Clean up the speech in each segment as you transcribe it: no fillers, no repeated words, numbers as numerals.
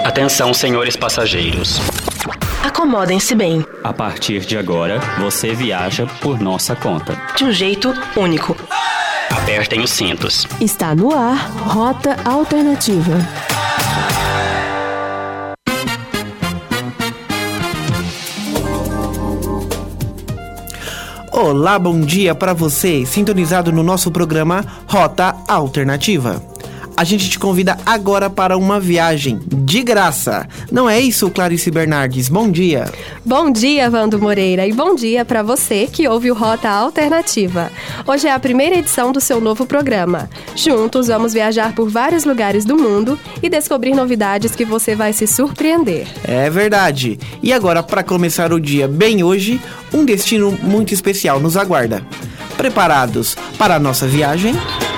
Atenção, senhores passageiros. Acomodem-se bem. A partir de agora, você viaja por nossa conta. De um jeito único. Apertem os cintos. Está no ar, Rota Alternativa. Olá, bom dia para você, sintonizado no nosso programa Rota Alternativa. A gente te convida agora para uma viagem de graça. Não é isso, Clarice Bernardes? Bom dia. Bom dia, Wando Moreira, e bom dia para você que ouve o Rota Alternativa. Hoje é a primeira edição do seu novo programa. Juntos vamos viajar por vários lugares do mundo e descobrir novidades que você vai se surpreender. É verdade. E agora, para começar o dia bem hoje, um destino muito especial nos aguarda. Preparados para a nossa viagem?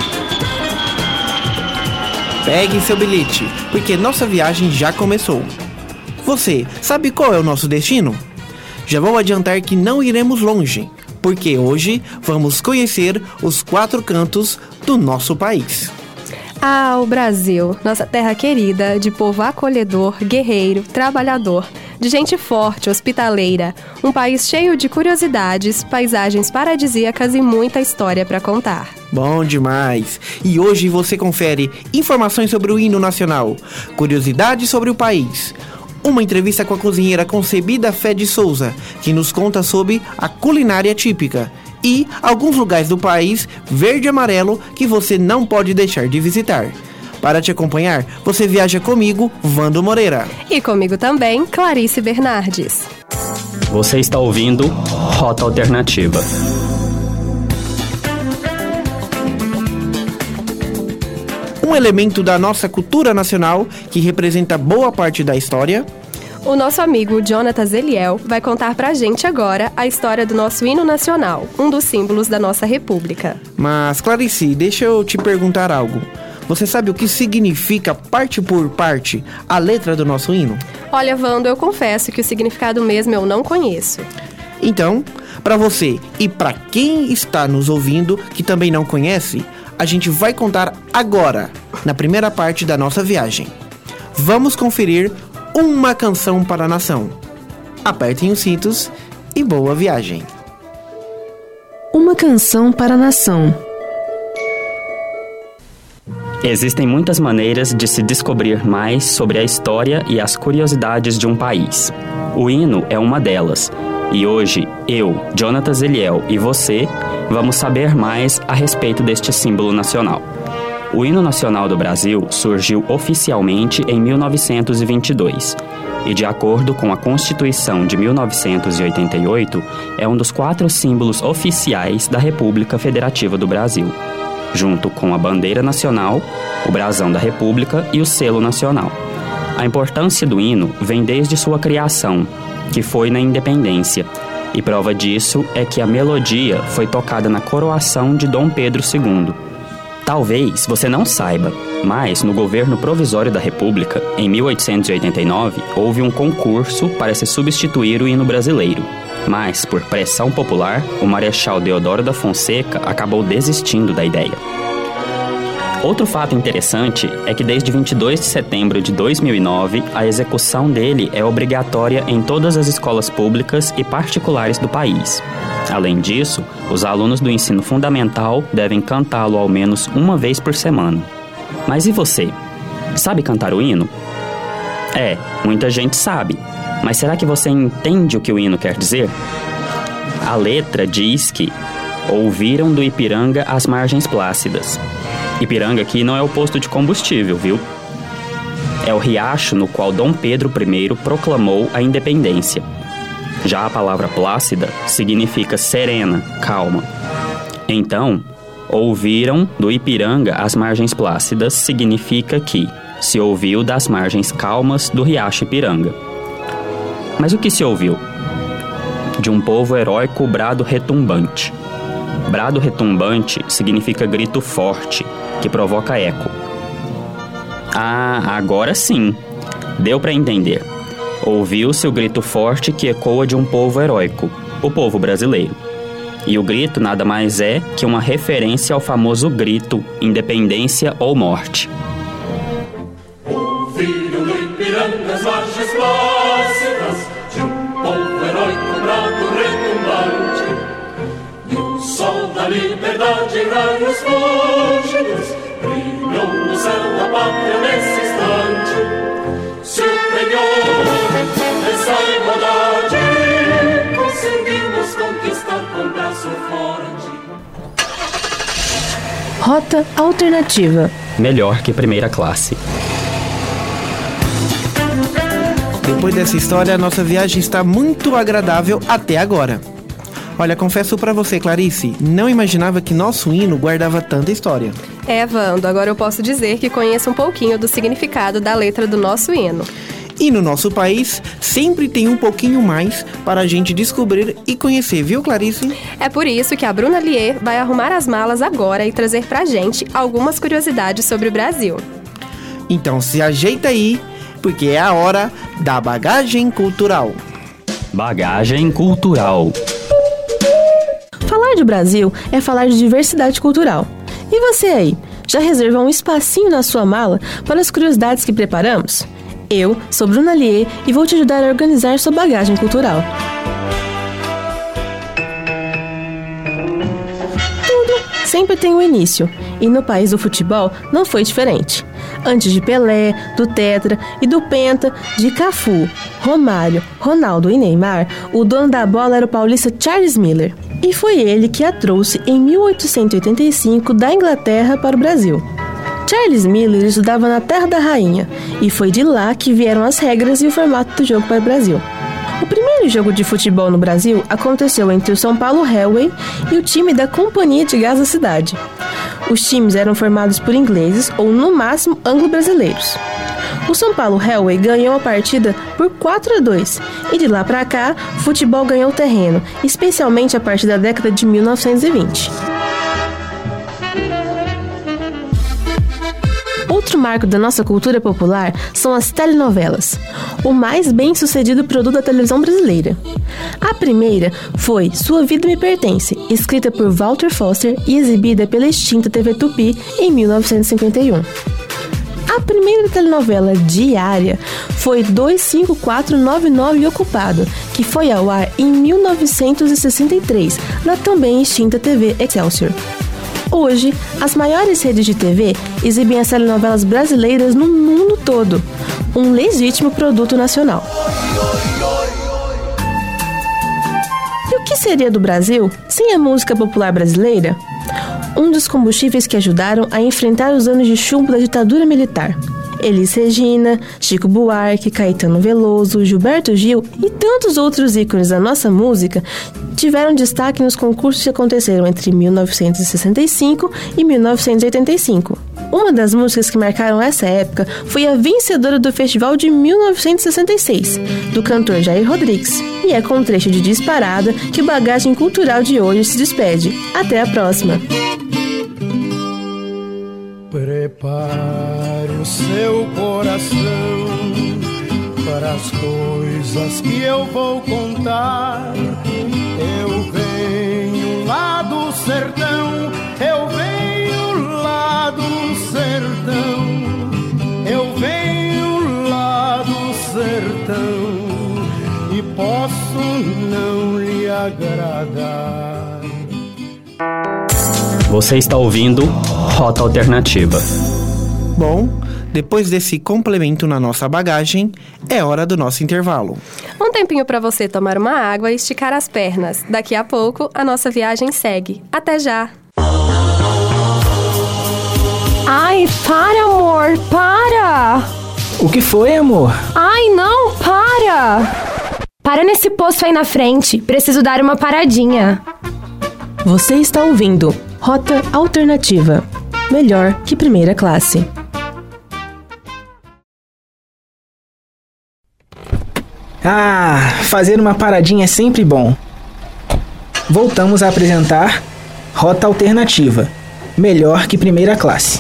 Pegue seu bilhete, porque nossa viagem já começou. Você sabe qual é o nosso destino? Já vou adiantar que não iremos longe, porque hoje vamos conhecer os 4 cantos do nosso país. Ah, o Brasil, nossa terra querida, de povo acolhedor, guerreiro, trabalhador, de gente forte, hospitaleira, um país cheio de curiosidades, paisagens paradisíacas e muita história para contar. Bom demais! E hoje você confere informações sobre o hino nacional, curiosidades sobre o país, uma entrevista com a cozinheira Concebida Fé de Souza, que nos conta sobre a culinária típica, e alguns lugares do país verde e amarelo que você não pode deixar de visitar. Para te acompanhar, você viaja comigo, Wando Moreira. E comigo também, Clarice Bernardes. Você está ouvindo Rota Alternativa. Um elemento da nossa cultura nacional que representa boa parte da história. O nosso amigo Jonatas Eliel vai contar pra gente agora a história do nosso hino nacional, um dos símbolos da nossa república. Mas, Clarice, deixa eu te perguntar algo. Você sabe o que significa, parte por parte, a letra do nosso hino? Olha, Wando, eu confesso que o significado mesmo eu não conheço. Então, para você e para quem está nos ouvindo que também não conhece, a gente vai contar agora, na primeira parte da nossa viagem. Vamos conferir uma canção para a nação. Apertem os cintos e boa viagem. Uma canção para a nação. Existem muitas maneiras de se descobrir mais sobre a história e as curiosidades de um país. O hino é uma delas. E hoje, eu, Jonatas Eliel e você, vamos saber mais a respeito deste símbolo nacional. O hino nacional do Brasil surgiu oficialmente em 1922 e, de acordo com a Constituição de 1988, é um dos 4 símbolos oficiais da República Federativa do Brasil, junto com a bandeira nacional, o brasão da República e o selo nacional. A importância do hino vem desde sua criação, que foi na independência, e prova disso é que a melodia foi tocada na coroação de Dom Pedro II. Talvez você não saiba, mas no governo provisório da República, em 1889, houve um concurso para se substituir o hino brasileiro. Mas, por pressão popular, o Marechal Deodoro da Fonseca acabou desistindo da ideia. Outro fato interessante é que desde 22 de setembro de 2009, a execução dele é obrigatória em todas as escolas públicas e particulares do país. Além disso, os alunos do ensino fundamental devem cantá-lo ao menos uma vez por semana. Mas e você? Sabe cantar o hino? Muita gente sabe. Mas será que você entende o que o hino quer dizer? A letra diz que ouviram do Ipiranga as margens plácidas. Ipiranga aqui não é o posto de combustível, viu? É o riacho no qual Dom Pedro I proclamou a independência. Já a palavra plácida significa serena, calma. Então, ouviram do Ipiranga as margens plácidas significa que se ouviu das margens calmas do riacho Ipiranga. Mas o que se ouviu? De um povo heróico brado retumbante. Brado retumbante significa grito forte, que provoca eco. Ah, agora sim. Deu para entender. Ouviu-se o grito forte que ecoa de um povo heróico, o povo brasileiro. E o grito nada mais é que uma referência ao famoso grito Independência ou Morte. O filho do Ipiranga nas margens plácidas de povo heróico, bravo, retumbante. E o sol da liberdade em raios fúlgidos brilhou no céu da pátria nesse instante. Se o penhor dessa igualdade conseguimos conquistar com braço forte. Rota Alternativa. Melhor que primeira classe. Depois dessa história, a nossa viagem está muito agradável até agora. Olha, confesso pra você, Clarice, não imaginava que nosso hino guardava tanta história. Wando, agora eu posso dizer que conheço um pouquinho do significado da letra do nosso hino. E no nosso país, sempre tem um pouquinho mais para a gente descobrir e conhecer, viu, Clarice? É por isso que a Bruna Lier vai arrumar as malas agora e trazer pra gente algumas curiosidades sobre o Brasil. Então se ajeita aí, porque é a hora da bagagem cultural. Bagagem cultural. Falar de Brasil é falar de diversidade cultural. E você aí, já reservou um espacinho na sua mala para as curiosidades que preparamos? Eu sou Bruna Lier e vou te ajudar a organizar sua bagagem cultural. Tudo sempre tem um início, e no país do futebol não foi diferente. Antes de Pelé, do Tetra e do Penta, de Cafu, Romário, Ronaldo e Neymar, o dono da bola era o paulista Charles Miller. E foi ele que a trouxe em 1885 da Inglaterra para o Brasil. Charles Miller estudava na Terra da Rainha, e foi de lá que vieram as regras e o formato do jogo para o Brasil. O primeiro jogo de futebol no Brasil aconteceu entre o São Paulo Railway e o time da Companhia de Gás da cidade. Os times eram formados por ingleses ou, no máximo, anglo-brasileiros. O São Paulo Railway ganhou a partida por 4-2, e de lá para cá, o futebol ganhou terreno, especialmente a partir da década de 1920. Outro marco da nossa cultura popular são as telenovelas, o mais bem-sucedido produto da televisão brasileira. A primeira foi Sua Vida Me Pertence, escrita por Walter Foster e exibida pela extinta TV Tupi em 1951. A primeira telenovela diária foi 25499 Ocupado, que foi ao ar em 1963, na também extinta TV Excelsior. Hoje, as maiores redes de TV exibem as telenovelas brasileiras no mundo todo, um legítimo produto nacional. E o que seria do Brasil sem a música popular brasileira? Um dos combustíveis que ajudaram a enfrentar os anos de chumbo da ditadura militar. Elis Regina, Chico Buarque, Caetano Veloso, Gilberto Gil e tantos outros ícones da nossa música tiveram destaque nos concursos que aconteceram entre 1965 e 1985. Uma das músicas que marcaram essa época foi a vencedora do festival de 1966, do cantor Jair Rodrigues. E é com um trecho de Disparada que o Bagagem Cultural de hoje se despede. Até a próxima! Prepare o seu coração para as coisas que eu vou contar. Eu venho lá do sertão, eu venho lá do sertão, eu venho lá do sertão e posso não lhe agradar. Você está ouvindo Rota Alternativa. Bom, depois desse complemento na nossa bagagem, é hora do nosso intervalo. Um tempinho para você tomar uma água e esticar as pernas. Daqui a pouco, a nossa viagem segue. Até já! Ai, para, amor, para! O que foi, amor? Ai, não, para! Para nesse posto aí na frente. Preciso dar uma paradinha. Você está ouvindo Rota Alternativa. Melhor que primeira classe. Ah, fazer uma paradinha é sempre bom. Voltamos a apresentar Rota Alternativa. Melhor que primeira classe.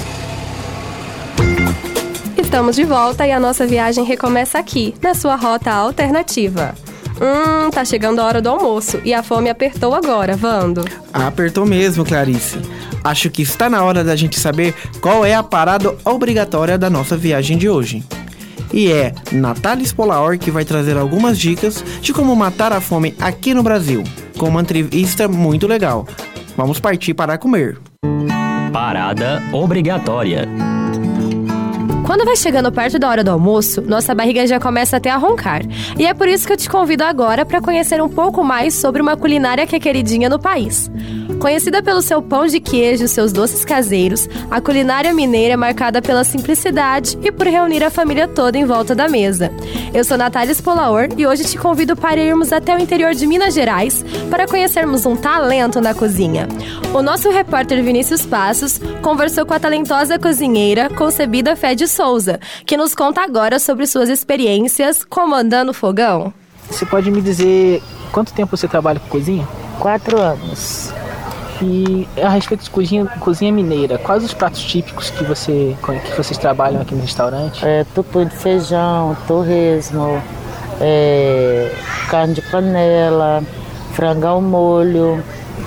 Estamos de volta e a nossa viagem recomeça aqui, na sua Rota Alternativa. Tá chegando a hora do almoço e a fome apertou agora, Wando. Apertou mesmo, Clarice. Acho que está na hora da gente saber qual é a parada obrigatória da nossa viagem de hoje. E é Natália Spolaor que vai trazer algumas dicas de como matar a fome aqui no Brasil, com uma entrevista muito legal. Vamos partir para comer. Parada obrigatória. Quando vai chegando perto da hora do almoço, nossa barriga já começa até a roncar. E é por isso que eu te convido agora para conhecer um pouco mais sobre uma culinária que é queridinha no país. Conhecida pelo seu pão de queijo e seus doces caseiros, a culinária mineira é marcada pela simplicidade e por reunir a família toda em volta da mesa. Eu sou Natália Spolaor e hoje te convido para irmos até o interior de Minas Gerais para conhecermos um talento na cozinha. O nosso repórter Vinícius Passos conversou com a talentosa cozinheira Concebida Fé de Souza, que nos conta agora sobre suas experiências comandando o fogão. Você pode me dizer quanto tempo você trabalha com cozinha? 4 anos. E a respeito de cozinha mineira, quais os pratos típicos que vocês trabalham aqui no restaurante? Tutu de feijão, torresmo, carne de panela, frango ao molho,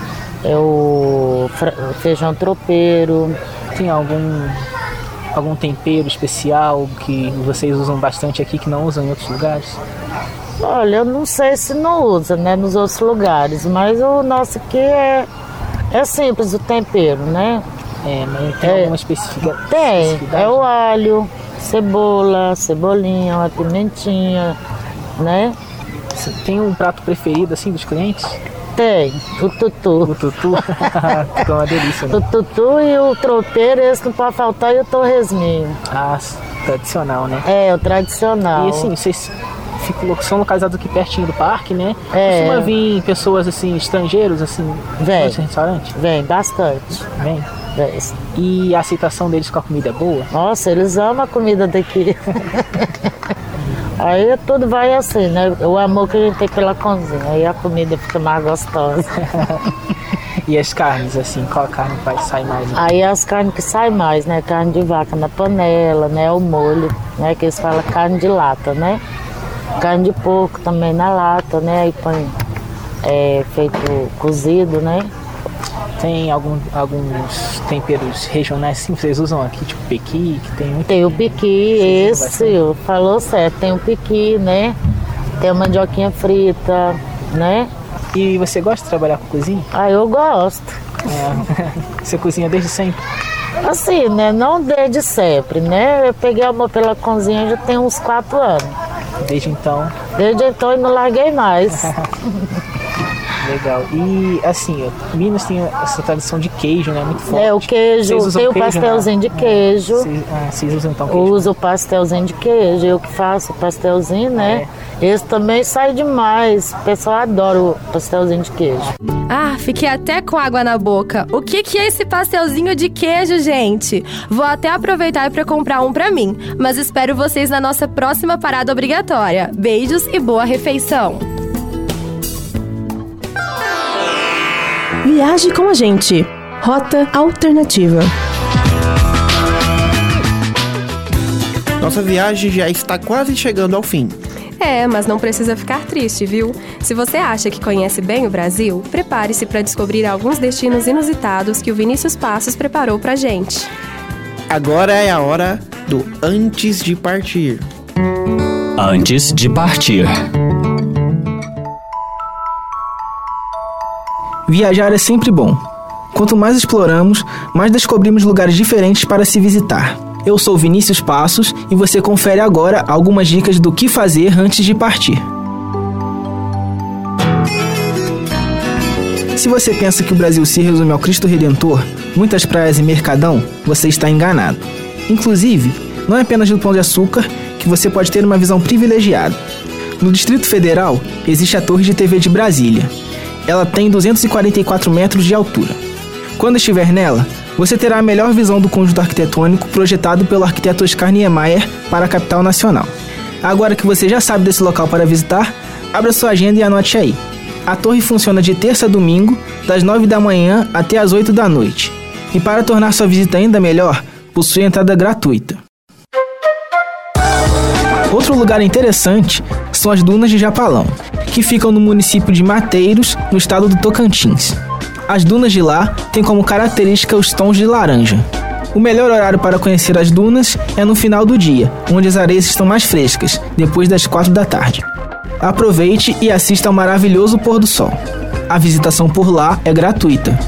o feijão tropeiro. Tem algum tempero especial que vocês usam bastante aqui que não usam em outros lugares? Olha, eu não sei se não usa, né, nos outros lugares, mas o nosso aqui é simples o tempero, né? Mas tem alguma específica? Tem, é o alho, cebolinha, uma pimentinha, né? Você tem um prato preferido, assim, dos clientes? Tem, o tutu. O tutu? É uma delícia, né? O tutu e o tropeiro, esse não pode faltar, e o torresminho. Ah, tradicional, né? O tradicional. E assim, vocês são localizados aqui pertinho do parque, né? Costuma vir pessoas, assim, estrangeiros, assim, nesse restaurante? Vem, bastante. Vem? E a aceitação deles com a comida é boa? Nossa, eles amam a comida daqui. Aí tudo vai assim, né? O amor que a gente tem pela cozinha. Aí a comida fica mais gostosa. E as carnes, assim, qual a carne que sai mais? Aí as carnes que saem mais, né? Carne de vaca na panela, né? O molho, né? Que eles falam carne de lata, né? Carne de porco também na lata, né? Aí põe feito cozido, né? Tem alguns temperos regionais assim, vocês usam aqui, tipo pequi, que tem muito. Tem o pequi, falou certo, tem o pequi, né? Tem a mandioquinha frita, né? E você gosta de trabalhar com cozinha? Eu gosto. Você cozinha desde sempre? Assim, né? Não desde sempre, né? Eu peguei amor pela cozinha já tem uns 4 anos. Desde então? Desde então eu não larguei mais. Legal. E assim, Minas tem essa tradição de queijo, né? Muito forte. O queijo, tem o pastelzinho de queijo. Vocês usam então queijo? Uso o pastelzinho de queijo, eu que faço o pastelzinho, né? Esse também sai demais. O pessoal adora o pastelzinho de queijo. Fiquei até com água na boca. O que é esse pastelzinho de queijo, gente? Vou até aproveitar para comprar um para mim, mas espero vocês na nossa próxima parada obrigatória. Beijos e boa refeição! Viaje com a gente. Rota Alternativa. Nossa viagem já está quase chegando ao fim. Mas não precisa ficar triste, viu? Se você acha que conhece bem o Brasil, prepare-se para descobrir alguns destinos inusitados que o Vinícius Passos preparou pra gente. Agora é a hora do Antes de Partir. Antes de partir. Viajar é sempre bom. Quanto mais exploramos, mais descobrimos lugares diferentes para se visitar. Eu sou Vinícius Passos e você confere agora algumas dicas do que fazer antes de partir. Se você pensa que o Brasil se resume ao Cristo Redentor, muitas praias e mercadão, você está enganado. Inclusive, não é apenas do Pão de Açúcar que você pode ter uma visão privilegiada. No Distrito Federal, existe a Torre de TV de Brasília. Ela tem 244 metros de altura. Quando estiver nela, você terá a melhor visão do conjunto arquitetônico projetado pelo arquiteto Oscar Niemeyer para a capital nacional. Agora que você já sabe desse local para visitar, abra sua agenda e anote aí. A torre funciona de terça a domingo, das 9 da manhã até as 8 da noite. E para tornar sua visita ainda melhor, possui entrada gratuita. Outro lugar interessante são as Dunas de Japalão, que ficam no município de Mateiros, no estado do Tocantins. As dunas de lá têm como característica os tons de laranja. O melhor horário para conhecer as dunas é no final do dia, onde as areias estão mais frescas, depois das 4 da tarde. Aproveite e assista ao maravilhoso pôr do sol. A visitação por lá é gratuita.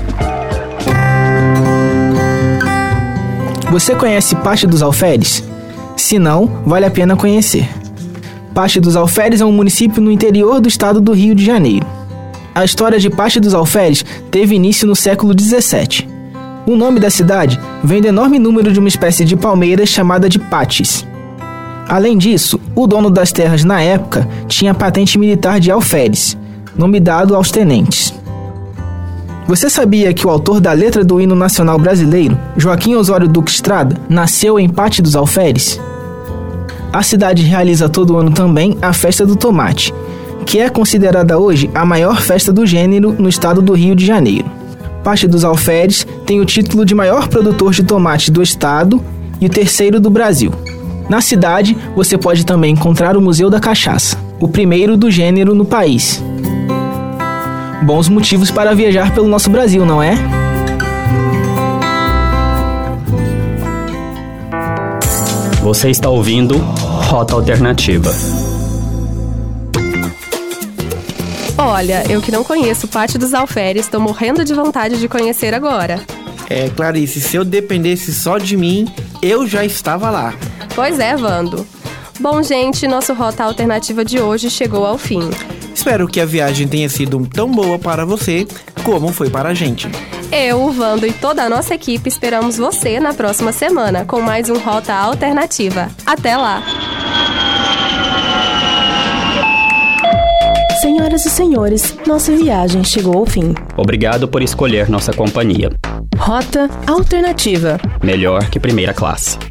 Você conhece Pasto dos Alferes? Se não, vale a pena conhecer. Pasto dos Alferes é um município no interior do estado do Rio de Janeiro. A história de Pasto dos Alferes teve início no século XVII. O nome da cidade vem do enorme número de uma espécie de palmeira chamada de patis. Além disso, o dono das terras na época tinha patente militar de alferes, nome dado aos tenentes. Você sabia que o autor da letra do hino nacional brasileiro, Joaquim Osório Duque Estrada, nasceu em Pasto dos Alferes? A cidade realiza todo ano também a Festa do Tomate, que é considerada hoje a maior festa do gênero no estado do Rio de Janeiro. Pasto dos Alferes tem o título de maior produtor de tomate do estado e o terceiro do Brasil. Na cidade, você pode também encontrar o Museu da Cachaça, o primeiro do gênero no país. Bons motivos para viajar pelo nosso Brasil, não é? Você está ouvindo Rota Alternativa. Olha, eu que não conheço o Pátio dos Alferes, estou morrendo de vontade de conhecer agora. Clarice, se eu dependesse só de mim, eu já estava lá. Pois é, Vando. Bom, gente, nosso Rota Alternativa de hoje chegou ao fim. Espero que a viagem tenha sido tão boa para você como foi para a gente. Eu, o Vando e toda a nossa equipe esperamos você na próxima semana com mais um Rota Alternativa. Até lá! Senhoras e senhores, nossa viagem chegou ao fim. Obrigado por escolher nossa companhia. Rota Alternativa. Melhor que primeira classe.